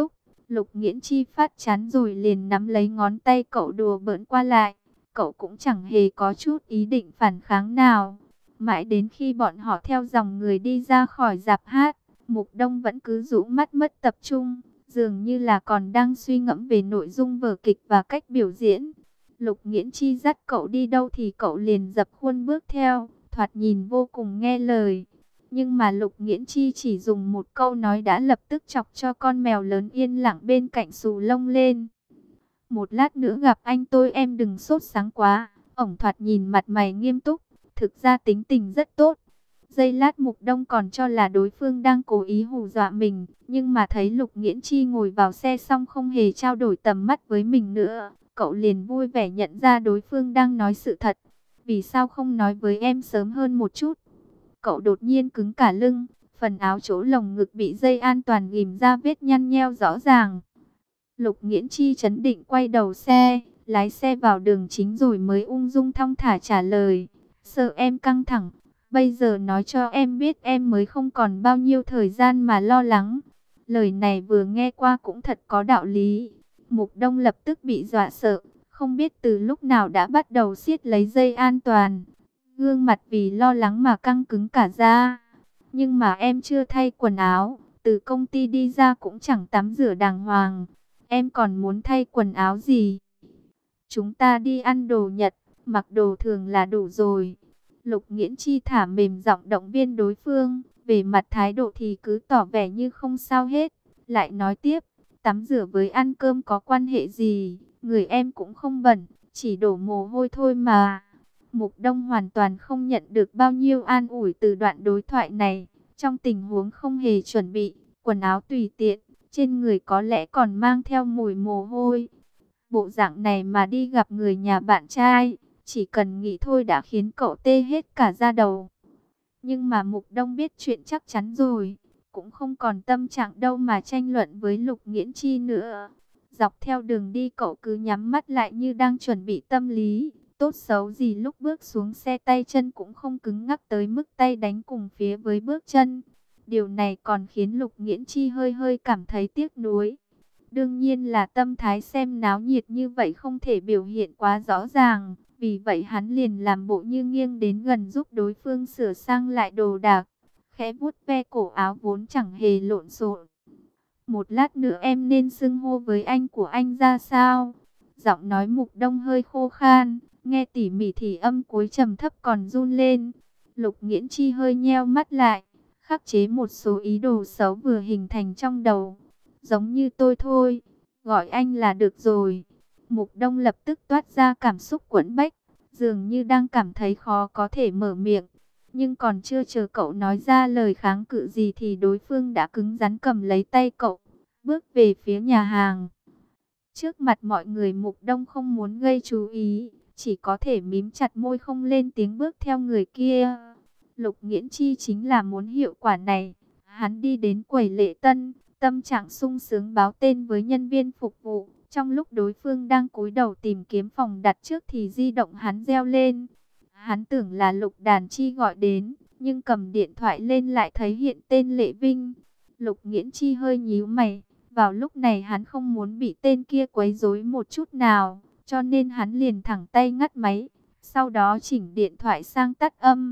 S1: Lục Nghiễn Chi phát chán rồi liền nắm lấy ngón tay cậu đùa bỡn qua lại. Cậu cũng chẳng hề có chút ý định phản kháng nào. Mãi đến khi bọn họ theo dòng người đi ra khỏi rạp hát, Mục Đông vẫn cứ rũ mắt mất tập trung, dường như là còn đang suy ngẫm về nội dung vở kịch và cách biểu diễn. Lục Nghiễn Chi dắt cậu đi đâu thì cậu liền dập khuôn bước theo, thoạt nhìn vô cùng nghe lời. Nhưng mà Lục Nghiễn Chi chỉ dùng một câu nói đã lập tức chọc cho con mèo lớn yên lặng bên cạnh xù lông lên. Một lát nữa gặp anh tôi em đừng sốt sáng quá. Ổng thoạt nhìn mặt mày nghiêm túc, thực ra tính tình rất tốt. Giây lát Mục Đông còn cho là đối phương đang cố ý hù dọa mình, nhưng mà thấy Lục Nghiễn Chi ngồi vào xe xong không hề trao đổi tầm mắt với mình nữa, cậu liền vui vẻ nhận ra đối phương đang nói sự thật. Vì sao không nói với em sớm hơn một chút? Cậu đột nhiên cứng cả lưng, phần áo chỗ lồng ngực bị dây an toàn ghìm ra vết nhăn nheo rõ ràng. Lục Nghiễn Chi trấn định quay đầu xe, lái xe vào đường chính rồi mới ung dung thong thả trả lời. Sợ em căng thẳng, bây giờ nói cho em biết em mới không còn bao nhiêu thời gian mà lo lắng. Lời này vừa nghe qua cũng thật có đạo lý. Mục Đông lập tức bị dọa sợ, không biết từ lúc nào đã bắt đầu siết lấy dây an toàn. Gương mặt vì lo lắng mà căng cứng cả ra. Nhưng mà em chưa thay quần áo, từ công ty đi ra cũng chẳng tắm rửa đàng hoàng. Em còn muốn thay quần áo gì? Chúng ta đi ăn đồ Nhật, mặc đồ thường là đủ rồi. Lục Nghiễn Chi thả mềm giọng động viên đối phương, về mặt thái độ thì cứ tỏ vẻ như không sao hết. Lại nói tiếp, tắm rửa với ăn cơm có quan hệ gì? Người em cũng không bẩn, chỉ đổ mồ hôi thôi mà. Mục Đông hoàn toàn không nhận được bao nhiêu an ủi từ đoạn đối thoại này. Trong tình huống không hề chuẩn bị, quần áo tùy tiện, trên người có lẽ còn mang theo mùi mồ hôi. Bộ dạng này mà đi gặp người nhà bạn trai, chỉ cần nghĩ thôi đã khiến cậu tê hết cả da đầu. Nhưng mà Mục Đông biết chuyện chắc chắn rồi, cũng không còn tâm trạng đâu mà tranh luận với Lục Nghiễn Chi nữa. Dọc theo đường đi cậu cứ nhắm mắt lại như đang chuẩn bị tâm lý. Tốt xấu gì lúc bước xuống xe tay chân cũng không cứng ngắc tới mức tay đánh cùng phía với bước chân. Điều này còn khiến Lục Nghiễn Chi hơi hơi cảm thấy tiếc nuối. Đương nhiên là tâm thái xem náo nhiệt như vậy không thể biểu hiện quá rõ ràng. Vì vậy hắn liền làm bộ như nghiêng đến gần giúp đối phương sửa sang lại đồ đạc. Khẽ vuốt ve cổ áo vốn chẳng hề lộn xộn. Một lát nữa em nên xưng hô với anh của anh ra sao? Giọng nói Mục Đông hơi khô khan, nghe tỉ mỉ thì âm cuối trầm thấp còn run lên. Lục Nghiễn Chi hơi nheo mắt lại, khắc chế một số ý đồ xấu vừa hình thành trong đầu. Giống như tôi thôi, gọi anh là được rồi. Mục Đông lập tức toát ra cảm xúc quẫn bách, dường như đang cảm thấy khó có thể mở miệng. Nhưng còn chưa chờ cậu nói ra lời kháng cự gì thì đối phương đã cứng rắn cầm lấy tay cậu, bước về phía nhà hàng. Trước mặt mọi người Mục Đông không muốn gây chú ý, chỉ có thể mím chặt môi không lên tiếng bước theo người kia. Lục Nghiễn Chi chính là muốn hiệu quả này. Hắn đi đến quầy lễ tân, tâm trạng sung sướng báo tên với nhân viên phục vụ. Trong lúc đối phương đang cúi đầu tìm kiếm phòng đặt trước thì di động hắn reo lên. Hắn tưởng là Lục Đàn Chi gọi đến, nhưng cầm điện thoại lên lại thấy hiện tên Lệ Vinh. Lục Nghiễn Chi hơi nhíu mày. Vào lúc này hắn không muốn bị tên kia quấy rối một chút nào, cho nên hắn liền thẳng tay ngắt máy, sau đó chỉnh điện thoại sang tắt âm.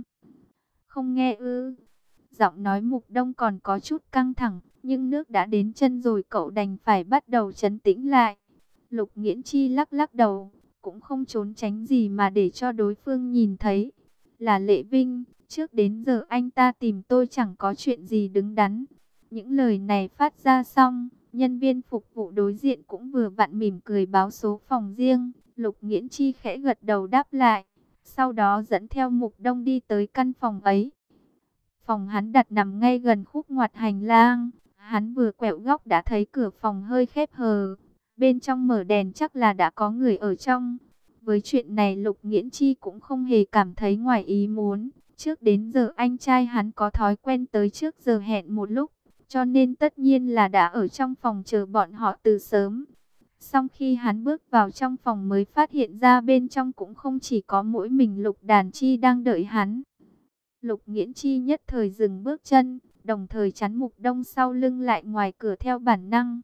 S1: Không nghe ư? Giọng nói Mục Đông còn có chút căng thẳng, nhưng nước đã đến chân rồi cậu đành phải bắt đầu trấn tĩnh lại. Lục Nghiễn Chi lắc lắc đầu, cũng không trốn tránh gì mà để cho đối phương nhìn thấy. Là Lệ Vinh, trước đến giờ anh ta tìm tôi chẳng có chuyện gì đứng đắn. Những lời này phát ra xong, nhân viên phục vụ đối diện cũng vừa vặn mỉm cười báo số phòng riêng. Lục Nghiễn Chi khẽ gật đầu đáp lại, sau đó dẫn theo Mục Đông đi tới căn phòng ấy. Phòng hắn đặt nằm ngay gần khúc ngoặt hành lang. Hắn vừa quẹo góc đã thấy cửa phòng hơi khép hờ. Bên trong mở đèn chắc là đã có người ở trong. Với chuyện này Lục Nghiễn Chi cũng không hề cảm thấy ngoài ý muốn. Trước đến giờ anh trai hắn có thói quen tới trước giờ hẹn một lúc, cho nên tất nhiên là đã ở trong phòng chờ bọn họ từ sớm. Sau khi hắn bước vào trong phòng mới phát hiện ra bên trong cũng không chỉ có mỗi mình Lục Đàn Chi đang đợi hắn. Lục Nghiễn Chi nhất thời dừng bước chân, đồng thời chắn Mục Đông sau lưng lại ngoài cửa theo bản năng.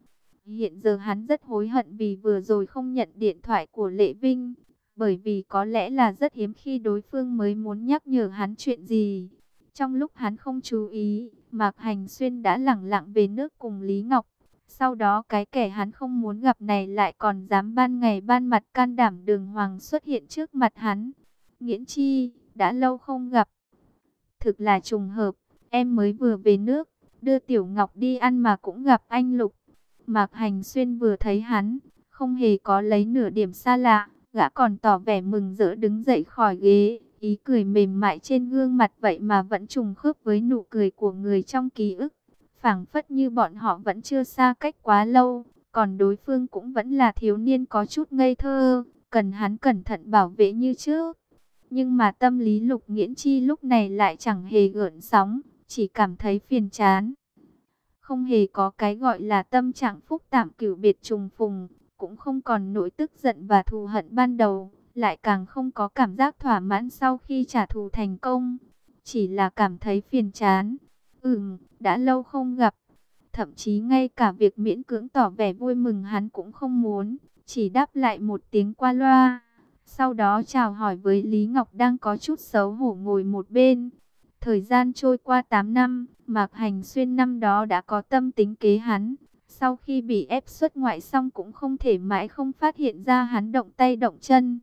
S1: Hiện giờ hắn rất hối hận vì vừa rồi không nhận điện thoại của Lệ Vinh, bởi vì có lẽ là rất hiếm khi đối phương mới muốn nhắc nhở hắn chuyện gì. Trong lúc hắn không chú ý, Mạc Hành Xuyên đã lẳng lặng về nước cùng Lý Ngọc. Sau đó cái kẻ hắn không muốn gặp này lại còn dám ban ngày ban mặt can đảm đường hoàng xuất hiện trước mặt hắn. Nghiễn Chi, đã lâu không gặp. Thực là trùng hợp, em mới vừa về nước, đưa Tiểu Ngọc đi ăn mà cũng gặp anh Lục. Mạc Hành Xuyên vừa thấy hắn, không hề có lấy nửa điểm xa lạ, gã còn tỏ vẻ mừng rỡ đứng dậy khỏi ghế, ý cười mềm mại trên gương mặt vậy mà vẫn trùng khớp với nụ cười của người trong ký ức. Phảng phất như bọn họ vẫn chưa xa cách quá lâu, còn đối phương cũng vẫn là thiếu niên có chút ngây thơ, cần hắn cẩn thận bảo vệ như trước. Nhưng mà tâm lý Lục Nghiễn Chi lúc này lại chẳng hề gợn sóng, chỉ cảm thấy phiền chán. Không hề có cái gọi là tâm trạng phúc tạm cửu biệt trùng phùng, cũng không còn nỗi tức giận và thù hận ban đầu, lại càng không có cảm giác thỏa mãn sau khi trả thù thành công. Chỉ là cảm thấy phiền chán. Ừm, đã lâu không gặp. Thậm chí ngay cả việc miễn cưỡng tỏ vẻ vui mừng hắn cũng không muốn, chỉ đáp lại một tiếng qua loa. Sau đó chào hỏi với Lý Ngọc đang có chút xấu hổ ngồi một bên. Thời gian trôi qua tám năm, Mạc Hành Xuyên năm đó đã có tâm tính kế hắn. Sau khi bị ép xuất ngoại xong cũng không thể mãi không phát hiện ra hắn động tay động chân.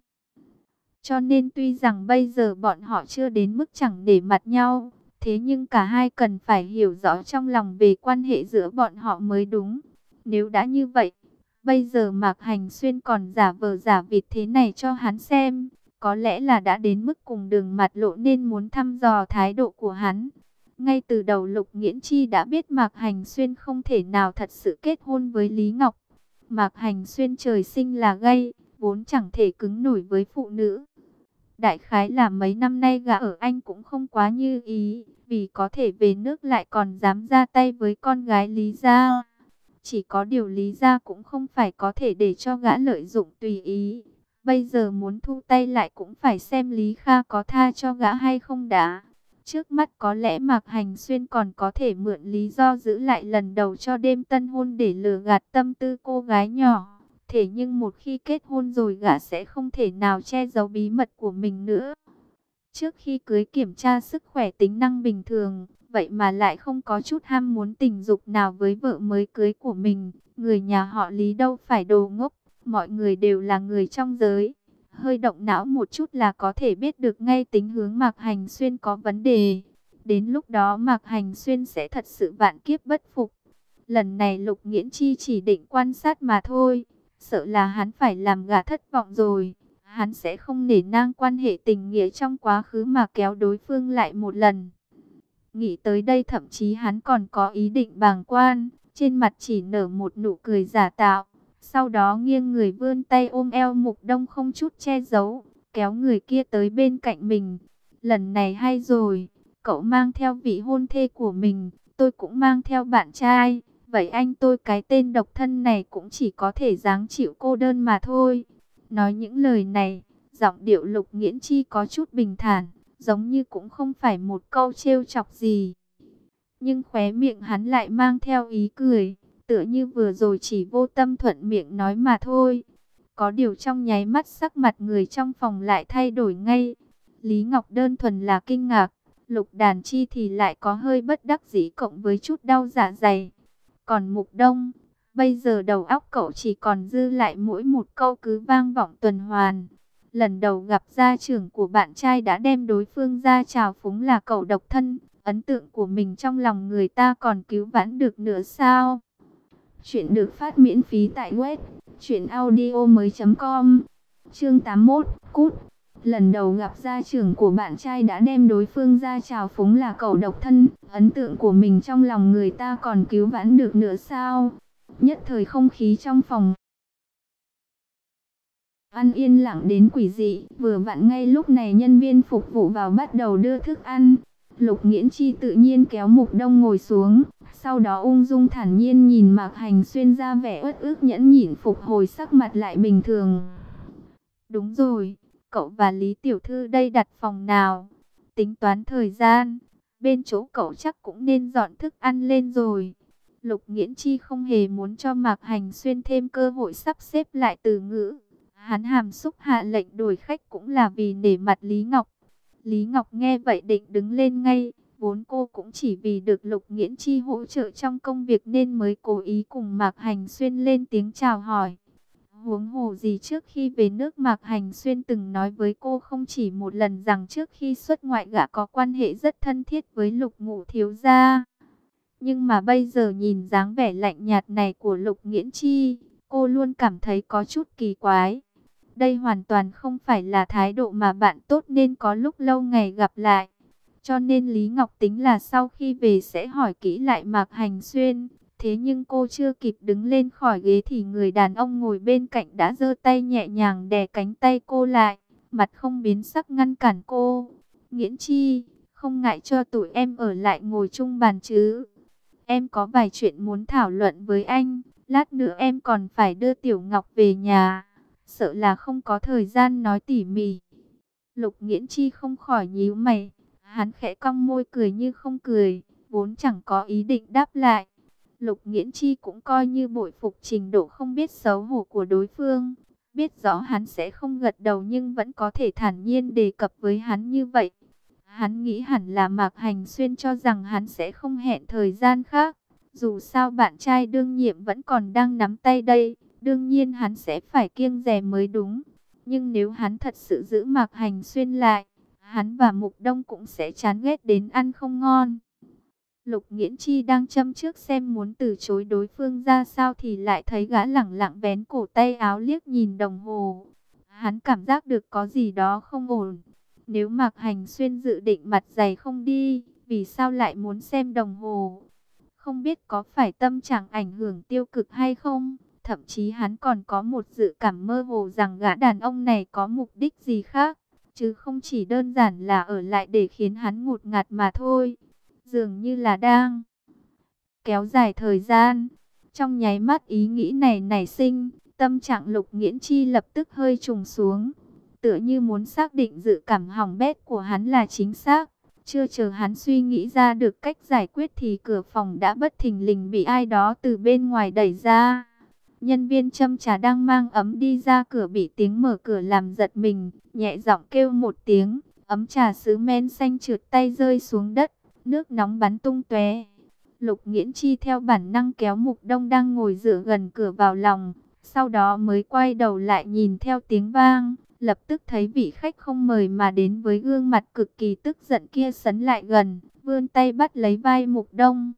S1: Cho nên tuy rằng bây giờ bọn họ chưa đến mức chẳng để mặt nhau, thế nhưng cả hai cần phải hiểu rõ trong lòng về quan hệ giữa bọn họ mới đúng. Nếu đã như vậy, bây giờ Mạc Hành Xuyên còn giả vờ giả vịt thế này cho hắn xem, có lẽ là đã đến mức cùng đường mặt lộ nên muốn thăm dò thái độ của hắn. Ngay từ đầu Lục Nghiễn Chi đã biết Mạc Hành Xuyên không thể nào thật sự kết hôn với Lý Ngọc. Mạc Hành Xuyên trời sinh là gay, vốn chẳng thể cứng nổi với phụ nữ. Đại khái là mấy năm nay gã ở Anh cũng không quá như ý, vì có thể về nước lại còn dám ra tay với con gái Lý gia. Chỉ có điều Lý gia cũng không phải có thể để cho gã lợi dụng tùy ý. Bây giờ muốn thu tay lại cũng phải xem Lý Kha có tha cho gã hay không đã. Trước mắt có lẽ Mạc Hành Xuyên còn có thể mượn lý do giữ lại lần đầu cho đêm tân hôn để lừa gạt tâm tư cô gái nhỏ. Thế nhưng một khi kết hôn rồi gã sẽ không thể nào che giấu bí mật của mình nữa. Trước khi cưới kiểm tra sức khỏe tính năng bình thường, vậy mà lại không có chút ham muốn tình dục nào với vợ mới cưới của mình. Người nhà họ Lý đâu phải đồ ngốc, mọi người đều là người trong giới. Hơi động não một chút là có thể biết được ngay tính hướng Mạc Hành Xuyên có vấn đề. Đến lúc đó Mạc Hành Xuyên sẽ thật sự vạn kiếp bất phục. Lần này Lục Nghiễn Chi chỉ định quan sát mà thôi. Sợ là hắn phải làm gã thất vọng rồi. Hắn sẽ không nể nang quan hệ tình nghĩa trong quá khứ mà kéo đối phương lại một lần. Nghĩ tới đây thậm chí hắn còn có ý định bàng quan. Trên mặt chỉ nở một nụ cười giả tạo. Sau đó nghiêng người vươn tay ôm eo Mục Đông không chút che giấu, kéo người kia tới bên cạnh mình. Lần này hay rồi, cậu mang theo vị hôn thê của mình, tôi cũng mang theo bạn trai. Vậy anh tôi cái tên độc thân này cũng chỉ có thể gắng chịu cô đơn mà thôi. Nói những lời này, giọng điệu Lục Nghiễn Chi có chút bình thản, giống như cũng không phải một câu trêu chọc gì. Nhưng khóe miệng hắn lại mang theo ý cười, tựa như vừa rồi chỉ vô tâm thuận miệng nói mà thôi. Có điều trong nháy mắt sắc mặt người trong phòng lại thay đổi ngay. Lý Ngọc đơn thuần là kinh ngạc, Lục Đàn Chi thì lại có hơi bất đắc dĩ cộng với chút đau dạ dày. Còn Mục Đông, bây giờ đầu óc cậu chỉ còn dư lại mỗi một câu cứ vang vọng tuần hoàn. Lần đầu gặp gia trưởng của bạn trai đã đem đối phương ra chào phúng là cậu độc thân. Ấn tượng của mình trong lòng người ta còn cứu vãn được nữa sao? Chuyện được phát miễn phí tại web truyện audio mới chấm com. Chương tám mươi mốt, cút. Lần đầu gặp gia trưởng của bạn trai đã đem đối phương ra chào phúng là cậu độc thân. Ấn tượng của mình trong lòng người ta còn cứu vãn được nữa sao? Nhất thời không khí trong phòng ăn yên lặng đến quỷ dị. Vừa vặn ngay lúc này nhân viên phục vụ vào bắt đầu đưa thức ăn. Lục Nghiễn Chi tự nhiên kéo Mục Đông ngồi xuống, sau đó ung dung thản nhiên nhìn Mạc Hành Xuyên ra vẻ uất ức nhẫn nhịn phục hồi sắc mặt lại bình thường. Đúng rồi, cậu và Lý Tiểu Thư đây đặt phòng nào? Tính toán thời gian, bên chỗ cậu chắc cũng nên dọn thức ăn lên rồi. Lục Nghiễn Chi không hề muốn cho Mạc Hành Xuyên thêm cơ hội sắp xếp lại từ ngữ. Hắn hàm xúc hạ lệnh đổi khách cũng là vì nể mặt Lý Ngọc. Lý Ngọc nghe vậy định đứng lên ngay. Vốn cô cũng chỉ vì được Lục Nghiễn Chi hỗ trợ trong công việc nên mới cố ý cùng Mạc Hành Xuyên lên tiếng chào hỏi. Huống hồ gì trước khi về nước Mạc Hành Xuyên từng nói với cô không chỉ một lần rằng trước khi xuất ngoại gã có quan hệ rất thân thiết với Lục Ngũ thiếu gia. Nhưng mà bây giờ nhìn dáng vẻ lạnh nhạt này của Lục Nghiễn Chi, cô luôn cảm thấy có chút kỳ quái. Đây hoàn toàn không phải là thái độ mà bạn tốt nên có lúc lâu ngày gặp lại. Cho nên Lý Ngọc tính là sau khi về sẽ hỏi kỹ lại Mạc Hành Xuyên. Thế nhưng cô chưa kịp đứng lên khỏi ghế thì người đàn ông ngồi bên cạnh đã giơ tay nhẹ nhàng đè cánh tay cô lại, mặt không biến sắc ngăn cản cô. Nghiễn Chi, không ngại cho tụi em ở lại ngồi chung bàn chứ? Em có vài chuyện muốn thảo luận với anh, lát nữa em còn phải đưa Tiểu Ngọc về nhà, sợ là không có thời gian nói tỉ mỉ. Lục Nghiễn Chi không khỏi nhíu mày, hắn khẽ cong môi cười như không cười, vốn chẳng có ý định đáp lại. Lục Nghiễn Chi cũng coi như bội phục trình độ không biết xấu hổ của đối phương, biết rõ hắn sẽ không gật đầu nhưng vẫn có thể thản nhiên đề cập với hắn như vậy. Hắn nghĩ hẳn là Mạc Hành Xuyên cho rằng hắn sẽ không hẹn thời gian khác. Dù sao bạn trai đương nhiệm vẫn còn đang nắm tay đây, đương nhiên hắn sẽ phải kiêng dè mới đúng. Nhưng nếu hắn thật sự giữ Mạc Hành Xuyên lại, hắn và Mục Đông cũng sẽ chán ghét đến ăn không ngon. Lục Nghiễn Chi đang châm trước xem muốn từ chối đối phương ra sao thì lại thấy gã lẳng lặng vén cổ tay áo liếc nhìn đồng hồ. Hắn cảm giác được có gì đó không ổn. Nếu Mạc Hành Xuyên dự định mặt dày không đi, vì sao lại muốn xem đồng hồ? Không biết có phải tâm trạng ảnh hưởng tiêu cực hay không? Thậm chí hắn còn có một dự cảm mơ hồ rằng gã đàn ông này có mục đích gì khác, chứ không chỉ đơn giản là ở lại để khiến hắn ngột ngạt mà thôi. Dường như là đang kéo dài thời gian. Trong nháy mắt ý nghĩ này nảy sinh, tâm trạng Lục Nghiễn Chi lập tức hơi trùng xuống. Tựa như muốn xác định dự cảm hỏng bét của hắn là chính xác. Chưa chờ hắn suy nghĩ ra được cách giải quyết thì cửa phòng đã bất thình lình bị ai đó từ bên ngoài đẩy ra. Nhân viên châm trà đang mang ấm đi ra cửa bị tiếng mở cửa làm giật mình, nhẹ giọng kêu một tiếng, ấm trà sứ men xanh trượt tay rơi xuống đất, nước nóng bắn tung tóe. Lục Nghiễn Chi theo bản năng kéo Mục Đông đang ngồi dựa gần cửa vào lòng, sau đó mới quay đầu lại nhìn theo tiếng vang, lập tức thấy vị khách không mời mà đến với gương mặt cực kỳ tức giận kia sấn lại gần, vươn tay bắt lấy vai Mục Đông.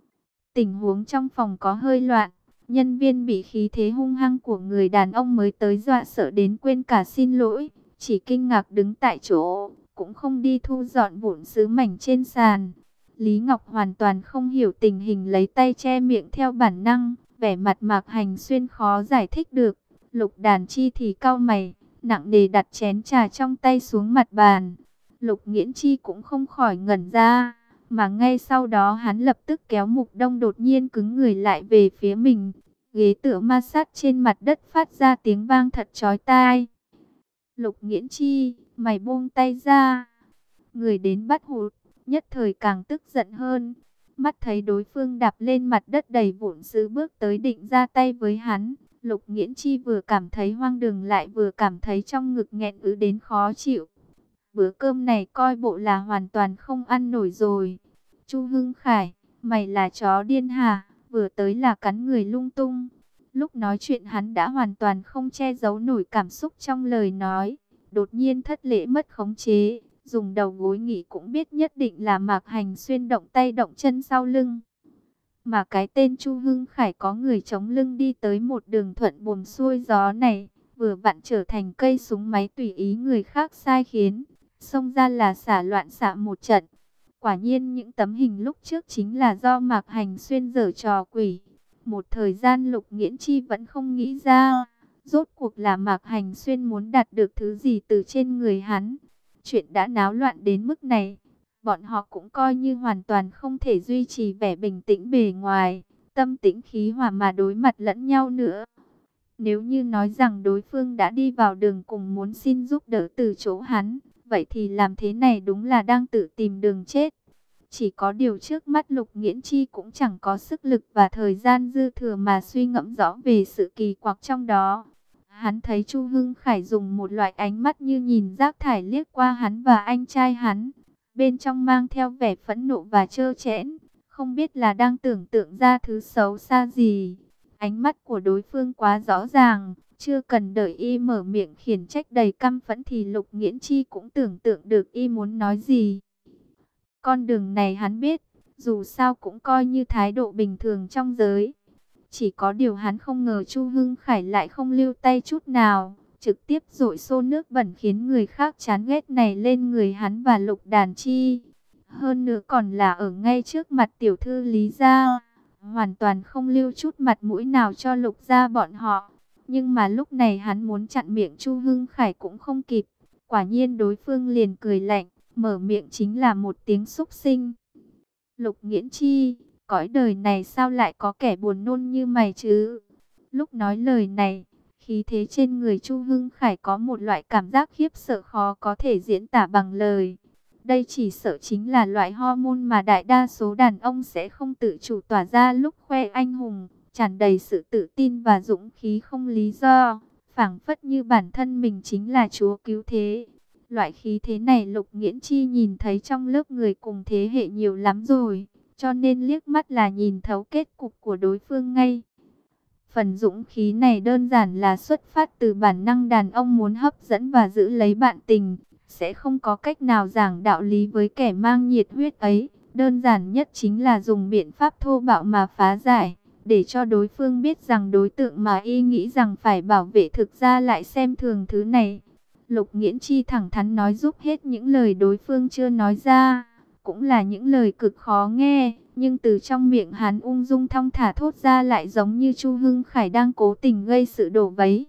S1: Tình huống trong phòng có hơi loạn, nhân viên bị khí thế hung hăng của người đàn ông mới tới dọa sợ đến quên cả xin lỗi, chỉ kinh ngạc đứng tại chỗ, cũng không đi thu dọn vụn sứ mảnh trên sàn. Lý Ngọc hoàn toàn không hiểu tình hình, lấy tay che miệng theo bản năng, vẻ mặt Mạc Hành Xuyên khó giải thích được. Lục Đàn Chi thì cau mày, nặng nề đặt chén trà trong tay xuống mặt bàn. Lục Nghiễn Chi cũng không khỏi ngẩn ra, mà ngay sau đó hắn lập tức kéo Mục Đông đột nhiên cứng người lại về phía mình. Ghế tựa ma sát trên mặt đất phát ra tiếng vang thật chói tai. Lục Nghiễn Chi, mày buông tay ra. Người đến bắt hụt, nhất thời càng tức giận hơn. Mắt thấy đối phương đạp lên mặt đất đầy vụn sứ bước tới định ra tay với hắn. Lục Nghiễn Chi vừa cảm thấy hoang đường lại vừa cảm thấy trong ngực nghẹn ứ đến khó chịu. Bữa cơm này coi bộ là hoàn toàn không ăn nổi rồi. Chu Hưng Khải, mày là chó điên hả? Vừa tới là cắn người lung tung. Lúc nói chuyện hắn đã hoàn toàn không che giấu nổi cảm xúc trong lời nói. Đột nhiên thất lễ mất khống chế, dùng đầu gối nghỉ cũng biết nhất định là Mạc Hành Xuyên động tay động chân sau lưng. Mà cái tên Chu Hưng Khải có người chống lưng đi tới một đường thuận buồm xuôi gió này, vừa vặn trở thành cây súng máy tùy ý người khác sai khiến, xông ra là xả loạn xạ một trận. Quả nhiên những tấm hình lúc trước chính là do Mạc Hành Xuyên giở trò quỷ. Một thời gian Lục Nghiễn Chi vẫn không nghĩ ra, rốt cuộc là Mạc Hành Xuyên muốn đạt được thứ gì từ trên người hắn. Chuyện đã náo loạn đến mức này, bọn họ cũng coi như hoàn toàn không thể duy trì vẻ bình tĩnh bề ngoài, tâm tĩnh khí hòa mà đối mặt lẫn nhau nữa. Nếu như nói rằng đối phương đã đi vào đường cùng muốn xin giúp đỡ từ chỗ hắn, vậy thì làm thế này đúng là đang tự tìm đường chết. Chỉ có điều trước mắt Lục Nghiễn Chi cũng chẳng có sức lực và thời gian dư thừa mà suy ngẫm rõ về sự kỳ quặc trong đó. Hắn thấy Chu Hưng Khải dùng một loại ánh mắt như nhìn rác thải liếc qua hắn và anh trai hắn, bên trong mang theo vẻ phẫn nộ và trơ trẽn, không biết là đang tưởng tượng ra thứ xấu xa gì. Ánh mắt của đối phương quá rõ ràng, chưa cần đợi y mở miệng khiển trách đầy căm phẫn thì Lục Nghiễn Chi cũng tưởng tượng được y muốn nói gì. Con đường này hắn biết, dù sao cũng coi như thái độ bình thường trong giới. Chỉ có điều hắn không ngờ Chu Hưng Khải lại không lưu tay chút nào, trực tiếp dội xô nước bẩn khiến người khác chán ghét này lên người hắn và Lục Đàn Chi. Hơn nữa còn là ở ngay trước mặt tiểu thư Lý gia, hoàn toàn không lưu chút mặt mũi nào cho Lục gia bọn họ. Nhưng mà lúc này hắn muốn chặn miệng Chu Hưng Khải cũng không kịp. Quả nhiên đối phương liền cười lạnh, mở miệng chính là một tiếng xúc sinh. Lục Nghiễn Chi, cõi đời này sao lại có kẻ buồn nôn như mày chứ? Lúc nói lời này, khí thế trên người Chu Hưng Khải có một loại cảm giác khiếp sợ khó có thể diễn tả bằng lời. Đây chỉ sợ chính là loại hormone mà đại đa số đàn ông sẽ không tự chủ tỏa ra lúc khoe anh hùng, tràn đầy sự tự tin và dũng khí không lý do, phảng phất như bản thân mình chính là chúa cứu thế. Loại khí thế này Lục Nghiễn Chi nhìn thấy trong lớp người cùng thế hệ nhiều lắm rồi, cho nên liếc mắt là nhìn thấu kết cục của đối phương ngay. Phần dũng khí này đơn giản là xuất phát từ bản năng đàn ông muốn hấp dẫn và giữ lấy bạn tình, sẽ không có cách nào giảng đạo lý với kẻ mang nhiệt huyết ấy. Đơn giản nhất chính là dùng biện pháp thô bạo mà phá giải, để cho đối phương biết rằng đối tượng mà y nghĩ rằng phải bảo vệ thực ra lại xem thường thứ này. Lục Nghiễn Chi thẳng thắn nói giúp hết những lời đối phương chưa nói ra, cũng là những lời cực khó nghe, nhưng từ trong miệng hắn ung dung thong thả thốt ra lại giống như Chu Hưng Khải đang cố tình gây sự đổ vấy.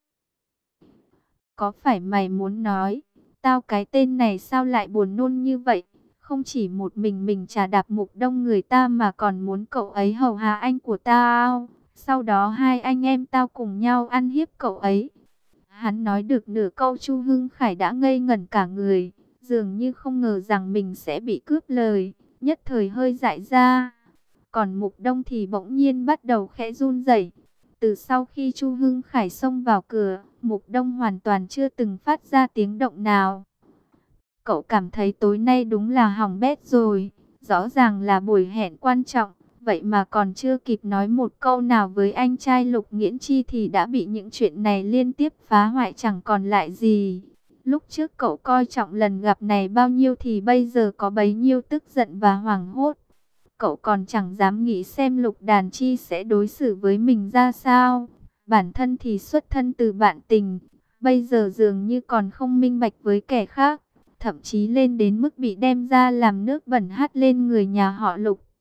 S1: Có phải mày muốn nói, tao cái tên này sao lại buồn nôn như vậy? Không chỉ một mình mình trà đạp Mục Đông người ta mà còn muốn cậu ấy hầu hạ anh của tao. Sau đó hai anh em tao cùng nhau ăn hiếp cậu ấy. Hắn nói được nửa câu Chu Hưng Khải đã ngây ngẩn cả người, dường như không ngờ rằng mình sẽ bị cướp lời, nhất thời hơi dại ra. Còn Mục Đông thì bỗng nhiên bắt đầu khẽ run rẩy. Từ sau khi Chu Hưng Khải xông vào cửa, Mục Đông hoàn toàn chưa từng phát ra tiếng động nào. Cậu cảm thấy tối nay đúng là hỏng bét rồi, rõ ràng là buổi hẹn quan trọng, vậy mà còn chưa kịp nói một câu nào với anh trai Lục Nghiễn Chi thì đã bị những chuyện này liên tiếp phá hoại chẳng còn lại gì. Lúc trước cậu coi trọng lần gặp này bao nhiêu thì bây giờ có bấy nhiêu tức giận và hoảng hốt. Cậu còn chẳng dám nghĩ xem Lục Đàn Chi sẽ đối xử với mình ra sao. Bản thân thì xuất thân từ bạn tình, bây giờ dường như còn không minh bạch với kẻ khác, thậm chí lên đến mức bị đem ra làm nước bẩn hắt lên người nhà họ Lục.